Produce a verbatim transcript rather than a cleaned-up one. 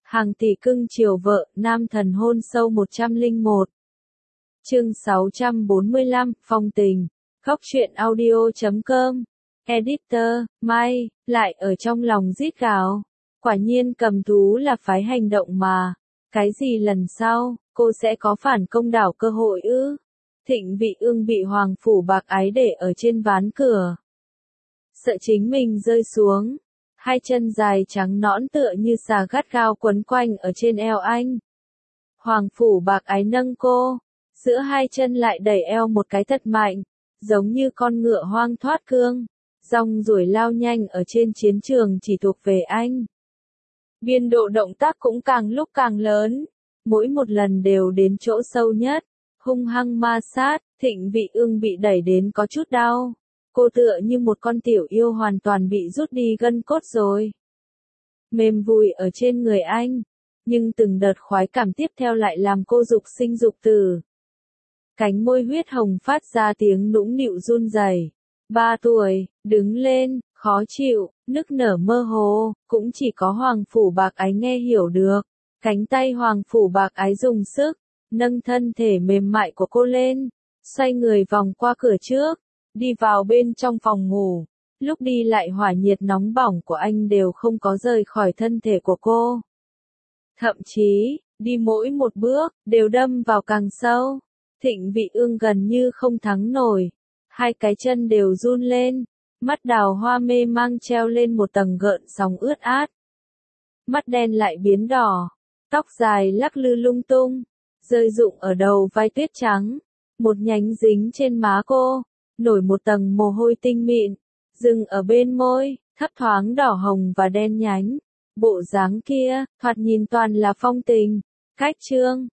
Hàng tỷ cưng chiều vợ, nam thần hôn sâu một trăm lẻ một. Chương sáu trăm bốn mươi lăm, phong tình. Góc truyện audio chấm com. Editor, Mai, lại ở trong lòng rít gào. Quả nhiên cầm thú là phái hành động mà. Cái gì lần sau, cô sẽ có phản công đảo cơ hội ư? Thịnh Vị Ương bị Hoàng Phủ Bạc Ái để ở trên ván cửa. Sợ chính mình rơi xuống. Hai chân dài trắng nõn tựa như xà gắt gao quấn quanh ở trên eo anh. Hoàng Phủ Bạc Ái nâng cô, giữa hai chân lại đẩy eo một cái thật mạnh, giống như con ngựa hoang thoát cương, rong ruổi lao nhanh ở trên chiến trường chỉ thuộc về anh. Biên độ động tác cũng càng lúc càng lớn, mỗi một lần đều đến chỗ sâu nhất, hung hăng ma sát, Thịnh Vị Ương bị đẩy đến có chút đau. Cô tựa như một con tiểu yêu hoàn toàn bị rút đi gân cốt rồi. Mềm vùi ở trên người anh, nhưng từng đợt khoái cảm tiếp theo lại làm cô dục sinh dục tử. Cánh môi huyết hồng phát ra tiếng nũng nịu run rẩy. Ba tuổi, đứng lên, khó chịu, nức nở mơ hồ, cũng chỉ có Hoàng Phủ Bạc Ái nghe hiểu được. Cánh tay Hoàng Phủ Bạc Ái dùng sức, nâng thân thể mềm mại của cô lên, xoay người vòng qua cửa trước, đi vào bên trong phòng ngủ. Lúc đi lại hỏa nhiệt nóng bỏng của anh đều không có rời khỏi thân thể của cô. Thậm chí, đi mỗi một bước, đều đâm vào càng sâu. Thịnh Vị Ương gần như không thắng nổi. Hai cái chân đều run lên. Mắt đào hoa mê mang treo lên một tầng gợn sóng ướt át. Mắt đen lại biến đỏ. Tóc dài lắc lư lung tung. Rơi rụng ở đầu vai tuyết trắng. Một nhánh dính trên má cô. Nổi một tầng mồ hôi tinh mịn. Dừng ở bên môi, thấp thoáng đỏ hồng và đen nhánh. Bộ dáng kia, thoạt nhìn toàn là phong tình. Cách chương,